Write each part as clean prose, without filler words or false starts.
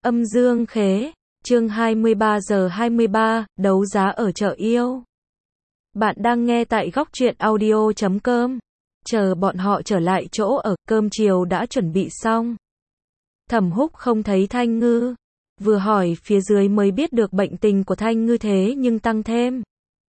Âm dương khế, chương 23 giờ 23, đấu giá ở chợ yêu. Bạn đang nghe tại góc truyện audio.com. Chờ bọn họ trở lại chỗ ở, cơm chiều đã chuẩn bị xong. Thẩm Húc không thấy Thanh Ngư. Vừa hỏi phía dưới mới biết được bệnh tình của Thanh Ngư thế nhưng tăng thêm.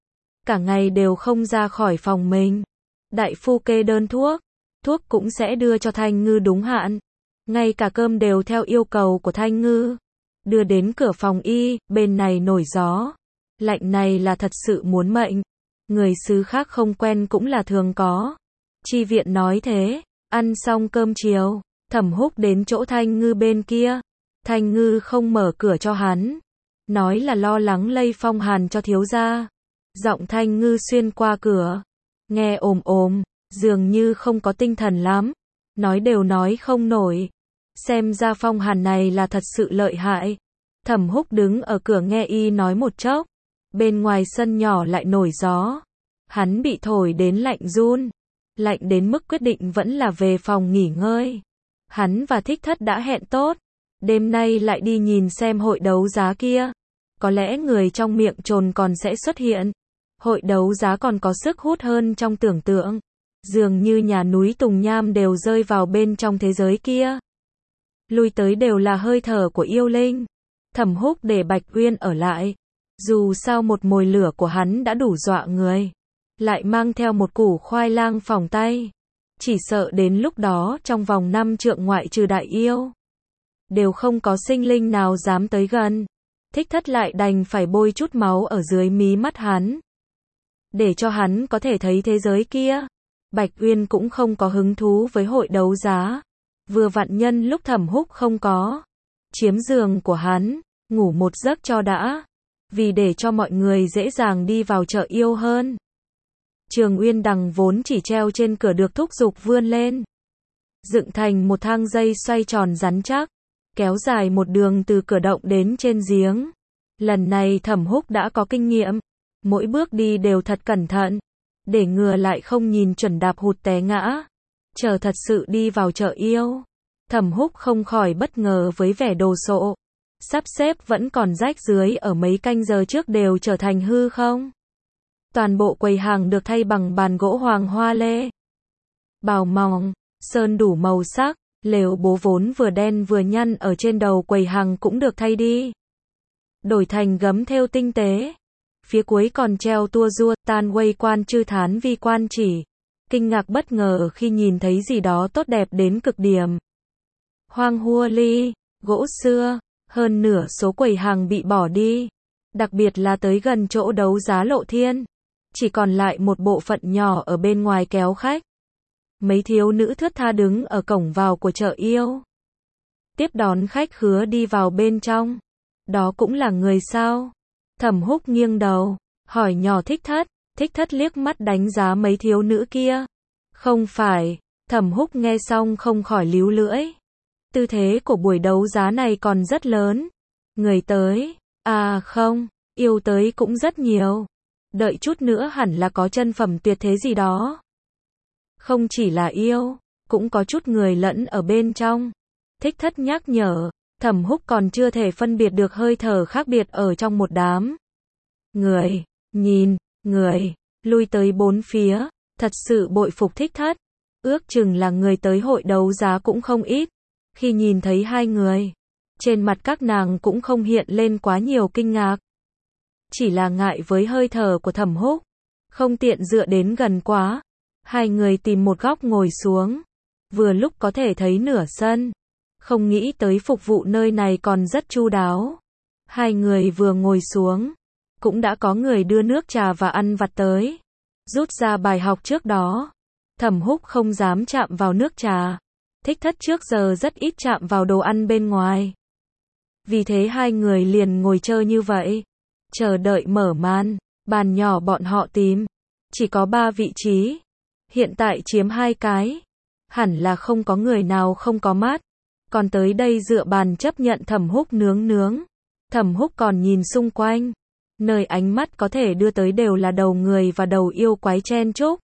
Cả ngày đều không ra khỏi phòng mình. Đại phu kê đơn thuốc. Thuốc cũng sẽ đưa cho Thanh Ngư đúng hạn. Ngay cả cơm đều theo yêu cầu của Thanh Ngư. Đưa đến cửa phòng y, bên này nổi gió. Lạnh này là thật sự muốn mệnh. Người xứ khác không quen cũng là thường có. Chi viện nói thế. Ăn xong cơm chiều, Thẩm Húc đến chỗ Thanh Ngư bên kia. Thanh Ngư không mở cửa cho hắn. Nói là lo lắng lây phong hàn cho thiếu gia. Giọng Thanh Ngư xuyên qua cửa. Nghe ồm ồm, dường như không có tinh thần lắm. Nói đều nói không nổi. Xem ra phong hàn này là thật sự lợi hại. Thẩm Húc đứng ở cửa nghe y nói một chốc. Bên ngoài sân nhỏ lại nổi gió. Hắn bị thổi đến lạnh run. Lạnh đến mức quyết định vẫn là về phòng nghỉ ngơi. Hắn và Thích Thất đã hẹn tốt. Đêm nay lại đi nhìn xem hội đấu giá kia. Có lẽ người trong miệng trồn còn sẽ xuất hiện. Hội đấu giá còn có sức hút hơn trong tưởng tượng. Dường như nhà núi Tùng Nham đều rơi vào bên trong thế giới kia. Lui tới đều là hơi thở của yêu linh. Thẩm Húc để Bạch Uyên ở lại. Dù sao một mồi lửa của hắn đã đủ dọa người. Lại mang theo một củ khoai lang phòng tay. Chỉ sợ đến lúc đó trong vòng 5 trượng ngoại trừ đại yêu. Đều không có sinh linh nào dám tới gần. Thích Thất lại đành phải bôi chút máu ở dưới mí mắt hắn. Để cho hắn có thể thấy thế giới kia. Bạch Uyên cũng không có hứng thú với hội đấu giá. Vừa vặn nhân lúc Thẩm Húc không có. Chiếm giường của hắn, ngủ một giấc cho đã. Vì để cho mọi người dễ dàng đi vào chợ yêu hơn. Trường Uyên đằng vốn chỉ treo trên cửa được thúc giục vươn lên. Dựng thành một thang dây xoay tròn rắn chắc. Kéo dài một đường từ cửa động đến trên giếng. Lần này Thẩm Húc đã có kinh nghiệm. Mỗi bước đi đều thật cẩn thận. Để ngừa lại không nhìn chuẩn đạp hụt té ngã. Chờ thật sự đi vào chợ yêu. Thẩm Húc không khỏi bất ngờ với vẻ đồ sộ. Sắp xếp vẫn còn rách dưới ở mấy canh giờ trước đều trở thành hư không. Toàn bộ quầy hàng được thay bằng bàn gỗ hoàng hoa lê. Bào mỏng, sơn đủ màu sắc, lều bố vốn vừa đen vừa nhăn ở trên đầu quầy hàng cũng được thay đi. Đổi thành gấm thêu tinh tế. Phía cuối còn treo tua rua, tan quây quan chư thán vi quan chỉ. Kinh ngạc bất ngờ khi nhìn thấy gì đó tốt đẹp đến cực điểm. Hoang hua ly, gỗ xưa, hơn nửa số quầy hàng bị bỏ đi. Đặc biệt là tới gần chỗ đấu giá Lộ Thiên. Chỉ còn lại một bộ phận nhỏ ở bên ngoài kéo khách. Mấy thiếu nữ thướt tha đứng ở cổng vào của chợ yêu. Tiếp đón khách khứa đi vào bên trong. Đó cũng là người sao? Thẩm Húc nghiêng đầu, hỏi nhỏ Thích Thất. Thích Thất liếc mắt đánh giá mấy thiếu nữ kia. Không phải. Thẩm Húc nghe xong không khỏi líu lưỡi. Tư thế của buổi đấu giá này còn rất lớn. Người tới. À không, yêu tới cũng rất nhiều. Đợi chút nữa hẳn là có chân phẩm tuyệt thế gì đó. Không chỉ là yêu, cũng có chút người lẫn ở bên trong. Thích Thất nhắc nhở. Thẩm Húc còn chưa thể phân biệt được hơi thở khác biệt ở trong một đám. Người, nhìn, người, lui tới bốn phía, thật sự bội phục Thích Thất. Ước chừng là người tới hội đấu giá cũng không ít. Khi nhìn thấy hai người, trên mặt các nàng cũng không hiện lên quá nhiều kinh ngạc. Chỉ là ngại với hơi thở của Thẩm Húc. Không tiện dựa đến gần quá. Hai người tìm một góc ngồi xuống. Vừa lúc có thể thấy nửa sân. Không nghĩ tới phục vụ nơi này còn rất chu đáo. Hai người vừa ngồi xuống. Cũng đã có người đưa nước trà và ăn vặt tới. Rút ra bài học trước đó. Thẩm Húc không dám chạm vào nước trà. Thích Thất trước giờ rất ít chạm vào đồ ăn bên ngoài. Vì thế hai người liền ngồi chơi như vậy. Chờ đợi mở màn. Bàn nhỏ bọn họ tìm. Chỉ có 3 vị trí. Hiện tại chiếm 2 cái. Hẳn là không có người nào không có mắt. Còn tới đây dựa bàn chấp nhận Thẩm Húc nướng. Thẩm Húc còn nhìn xung quanh. Nơi ánh mắt có thể đưa tới đều là đầu người và đầu yêu quái chen chúc.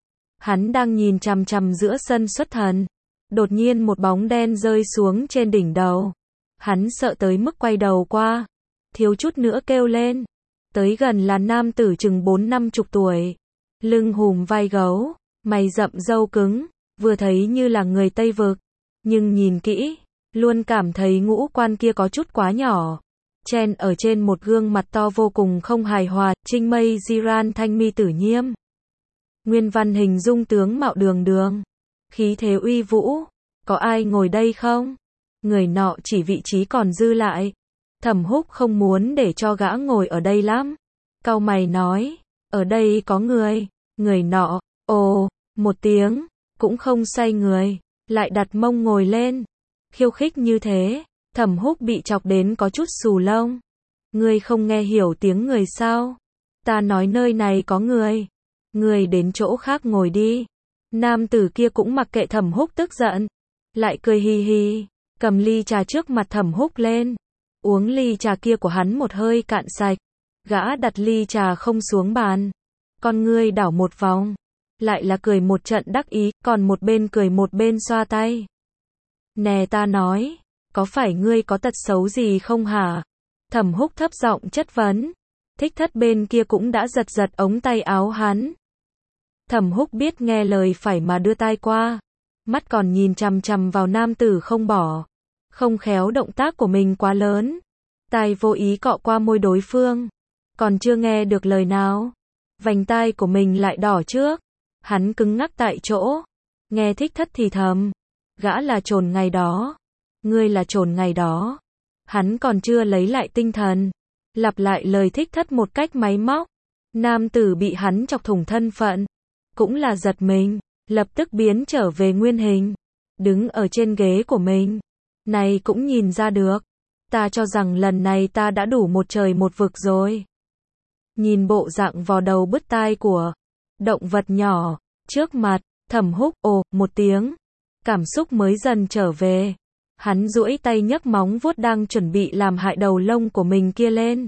Hắn đang nhìn chằm chằm giữa sân xuất thần. Đột nhiên một bóng đen rơi xuống trên đỉnh đầu. Hắn sợ tới mức quay đầu qua, thiếu chút nữa kêu lên. Tới gần là nam tử chừng 40-50 tuổi, lưng hùm vai gấu, mày rậm râu cứng, vừa thấy như là người Tây Vực, nhưng nhìn kỹ, luôn cảm thấy ngũ quan kia có chút quá nhỏ, chen ở trên một gương mặt to vô cùng không hài hòa. Trinh mây Jiran thanh mi tử nhiêm, nguyên văn hình dung tướng mạo đường đường, khí thế uy vũ. Có ai ngồi đây không? Người nọ chỉ vị trí còn dư lại. Thẩm Húc không muốn để cho gã ngồi ở đây lắm, cau mày nói, ở đây có người. Người nọ, ồ, một tiếng, cũng không xoay người, lại đặt mông ngồi lên. Khiêu khích như thế, Thẩm Húc bị chọc đến có chút xù lông. Ngươi không nghe hiểu tiếng người sao? Ta nói nơi này có người. Ngươi đến chỗ khác ngồi đi. Nam tử kia cũng mặc kệ Thẩm Húc tức giận, lại cười hì hì, cầm ly trà trước mặt Thẩm Húc lên. Uống ly trà kia của hắn một hơi cạn sạch. Gã đặt ly trà không xuống bàn. Con ngươi đảo một vòng. Lại là cười một trận đắc ý, còn một bên cười một bên xoa tay. Nè ta nói, có phải ngươi có tật xấu gì không hả? Thẩm Húc thấp giọng chất vấn. Thích Thất bên kia cũng đã giật giật ống tay áo hắn. Thẩm Húc biết nghe lời phải mà đưa tai qua. Mắt còn nhìn chằm chằm vào nam tử không bỏ. Không khéo động tác của mình quá lớn. Tai vô ý cọ qua môi đối phương. Còn chưa nghe được lời nào, vành tai của mình lại đỏ trước. Hắn cứng ngắc tại chỗ. Nghe Thích Thất thì thầm. Gã là trồn ngày đó. Ngươi là trồn ngày đó. Hắn còn chưa lấy lại tinh thần. Lặp lại lời Thích Thất một cách máy móc. Nam tử bị hắn chọc thủng thân phận. Cũng là giật mình. Lập tức biến trở về nguyên hình. Đứng ở trên ghế của mình. Này cũng nhìn ra được. Ta cho rằng lần này ta đã đủ một trời một vực rồi. Nhìn bộ dạng vò đầu bứt tai của động vật nhỏ trước mặt, Thẩm Húc ồ một tiếng, cảm xúc mới dần trở về. Hắn duỗi tay nhấc móng vuốt đang chuẩn bị làm hại đầu lông của mình kia lên.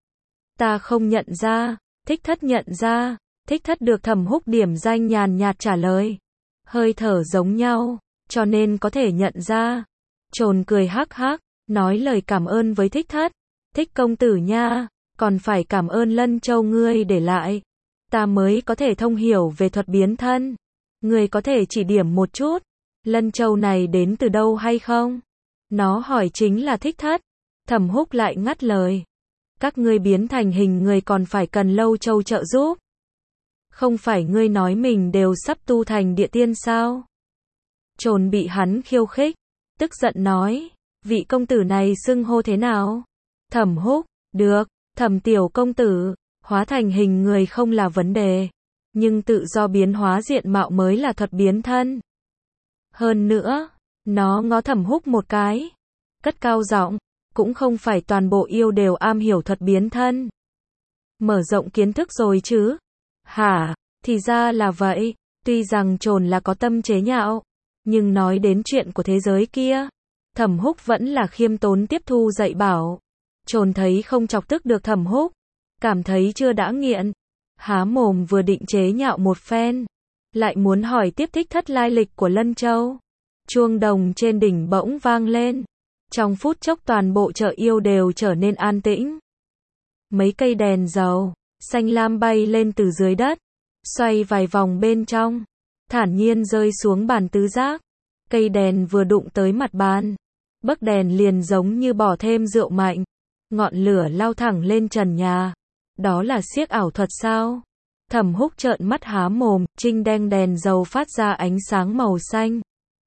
Ta không nhận ra. Thích Thất nhận ra. Thích Thất được Thẩm Húc điểm danh nhàn nhạt trả lời. Hơi thở giống nhau, cho nên có thể nhận ra. Trồn cười hắc hắc, nói lời cảm ơn với Thích Thất. Thích công tử nha, còn phải cảm ơn Lân Châu ngươi để lại. Ta mới có thể thông hiểu về thuật biến thân. Ngươi có thể chỉ điểm một chút. Lân Châu này đến từ đâu hay không? Nó hỏi chính là Thích Thất. Thẩm Húc lại ngắt lời. Các ngươi biến thành hình người còn phải cần Lâu Châu trợ giúp. Không phải ngươi nói mình đều sắp tu thành địa tiên sao? Trồn bị hắn khiêu khích, tức giận nói, vị công tử này xưng hô thế nào? Thẩm Húc, được, Thẩm tiểu công tử, hóa thành hình người không là vấn đề, nhưng tự do biến hóa diện mạo mới là thuật biến thân. Hơn nữa, nó ngó Thẩm Húc một cái, cất cao giọng, cũng không phải toàn bộ yêu đều am hiểu thuật biến thân. Mở rộng kiến thức rồi chứ? Hả, thì ra là vậy. Tuy rằng trồn là có tâm chế nhạo, nhưng nói đến chuyện của thế giới kia, Thẩm Húc vẫn là khiêm tốn tiếp thu dạy bảo. Trồn thấy không chọc tức được Thẩm Húc, cảm thấy chưa đã nghiện, há mồm vừa định chế nhạo một phen, lại muốn hỏi tiếp Thích Thất lai lịch của Lân Châu. Chuông đồng trên đỉnh bỗng vang lên. Trong phút chốc toàn bộ chợ yêu đều trở nên an tĩnh. Mấy cây đèn dầu xanh lam bay lên từ dưới đất, xoay vài vòng bên trong, thản nhiên rơi xuống bàn tứ giác. Cây đèn vừa đụng tới mặt bàn, bấc đèn liền giống như bỏ thêm rượu mạnh, ngọn lửa lao thẳng lên trần nhà. Đó là xiếc ảo thuật sao? Thẩm Húc trợn mắt há mồm, trinh đen đèn dầu phát ra ánh sáng màu xanh.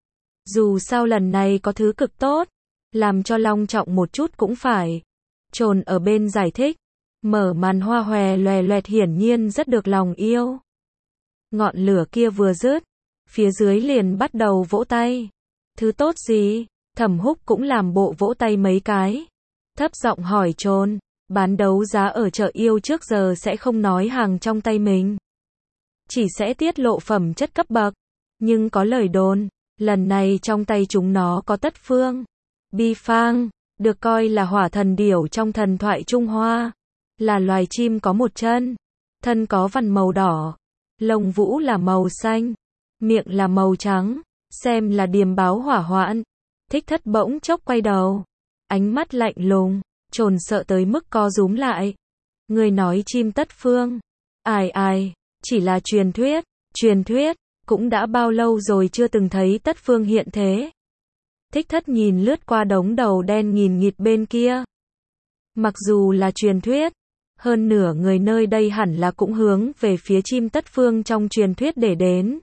Dù sao lần này có thứ cực tốt, làm cho long trọng một chút cũng phải. Trồn ở bên giải thích, mở màn hoa hòe loè loẹt hiển nhiên rất được lòng yêu. Ngọn lửa kia vừa dứt, phía dưới liền bắt đầu vỗ tay. Thứ tốt gì? Thẩm Húc cũng làm bộ vỗ tay mấy cái. Thấp giọng hỏi Trồn, bán đấu giá ở chợ yêu trước giờ sẽ không nói hàng trong tay mình. Chỉ sẽ tiết lộ phẩm chất cấp bậc. Nhưng có lời đồn, lần này trong tay chúng nó có Tất Phương, Bi Phang, được coi là hỏa thần điểu trong thần thoại Trung Hoa. Là loài chim có một chân, thân có vằn màu đỏ, lông vũ là màu xanh, miệng là màu trắng, xem là điềm báo hỏa hoạn. Thích Thất bỗng chốc quay đầu, ánh mắt lạnh lùng, trồn sợ tới mức co rúm lại. Người nói chim tất phương. Ai, chỉ là truyền thuyết, cũng đã bao lâu rồi chưa từng thấy tất phương hiện thế. Thích Thất nhìn lướt qua đống đầu đen nghìn nghịt bên kia. Mặc dù là truyền thuyết, hơn nửa người nơi đây hẳn là cũng hướng về phía chim tất phương trong truyền thuyết để đến.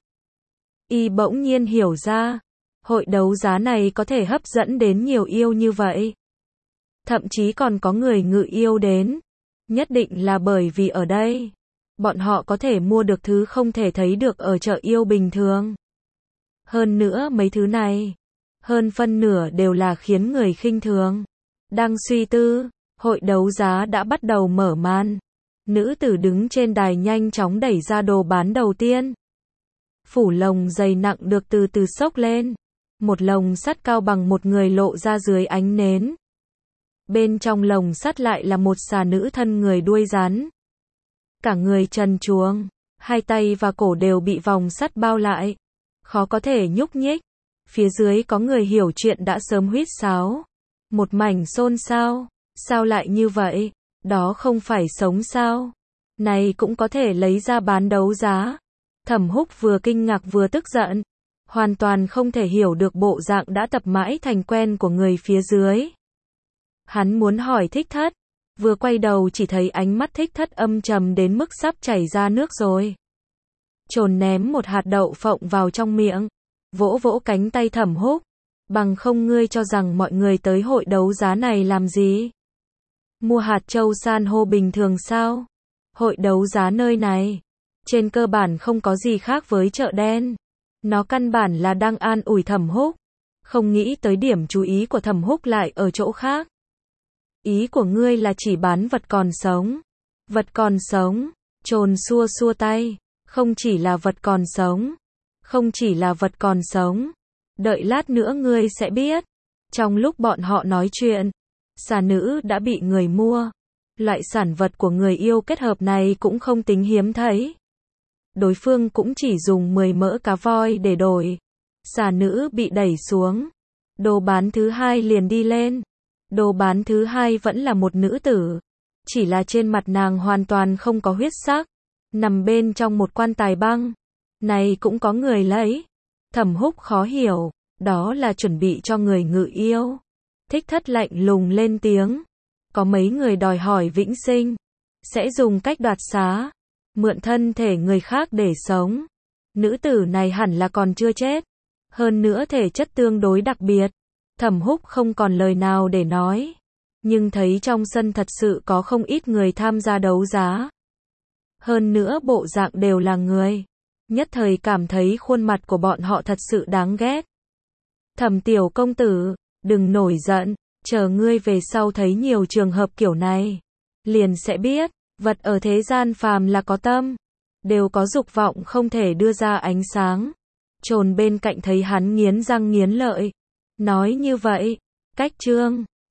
Y bỗng nhiên hiểu ra, hội đấu giá này có thể hấp dẫn đến nhiều yêu như vậy. Thậm chí còn có người ngự yêu đến. Nhất định là bởi vì ở đây, bọn họ có thể mua được thứ không thể thấy được ở chợ yêu bình thường. Hơn nữa mấy thứ này, hơn phân nửa đều là khiến người khinh thường. Đang suy tư, hội đấu giá đã bắt đầu mở màn. Nữ tử đứng trên đài nhanh chóng đẩy ra đồ bán đầu tiên. Phủ lồng dày nặng được từ từ xốc lên. Một lồng sắt cao bằng một người lộ ra dưới ánh nến. Bên trong lồng sắt lại là một xà nữ thân người đuôi rắn. Cả người trần truồng, hai tay và cổ đều bị vòng sắt bao lại, khó có thể nhúc nhích. Phía dưới có người hiểu chuyện đã sớm huýt sáo. Một mảnh xôn xao, sao lại như vậy? Đó không phải sống sao? Này cũng có thể lấy ra bán đấu giá. Thẩm Húc vừa kinh ngạc vừa tức giận, hoàn toàn không thể hiểu được bộ dạng đã tập mãi thành quen của người phía dưới. Hắn muốn hỏi Thích Thất, vừa quay đầu chỉ thấy ánh mắt Thích Thất âm trầm đến mức sắp chảy ra nước rồi. Trồn ném một hạt đậu phộng vào trong miệng, vỗ vỗ cánh tay Thẩm Húc, bằng không ngươi cho rằng mọi người tới hội đấu giá này làm gì? Mua hạt châu san hô bình thường sao? Hội đấu giá nơi này, trên cơ bản không có gì khác với chợ đen. Nó căn bản là đang an ủi Thẩm Húc, không nghĩ tới điểm chú ý của Thẩm Húc lại ở chỗ khác. Ý của ngươi là chỉ bán vật còn sống. Vật còn sống, trồn xua xua tay, không chỉ là vật còn sống. Không chỉ là vật còn sống. Đợi lát nữa ngươi sẽ biết. Trong lúc bọn họ nói chuyện, xà nữ đã bị người mua. Loại sản vật của người yêu kết hợp này cũng không tính hiếm thấy. Đối phương cũng chỉ dùng 10 mỡ cá voi để đổi. Xà nữ bị đẩy xuống. Đồ bán thứ hai liền đi lên. Đồ bán thứ hai vẫn là một nữ tử. Chỉ là trên mặt nàng hoàn toàn không có huyết sắc. Nằm bên trong một quan tài băng. Này cũng có người lấy. Thẩm Húc khó hiểu. Đó là chuẩn bị cho người ngự yêu. Thích Thất lạnh lùng lên tiếng. Có mấy người đòi hỏi vĩnh sinh. Sẽ dùng cách đoạt xá. Mượn thân thể người khác để sống. Nữ tử này hẳn là còn chưa chết. Hơn nữa thể chất tương đối đặc biệt. Thẩm Húc không còn lời nào để nói. Nhưng thấy trong sân thật sự có không ít người tham gia đấu giá. Hơn nữa bộ dạng đều là người. Nhất thời cảm thấy khuôn mặt của bọn họ thật sự đáng ghét. Thẩm tiểu công tử, đừng nổi giận. Chờ ngươi về sau thấy nhiều trường hợp kiểu này. Liền sẽ biết, vật ở thế gian phàm là có tâm. Đều có dục vọng không thể đưa ra ánh sáng. Trồn bên cạnh thấy hắn nghiến răng nghiến lợi. Nói như vậy, cách chương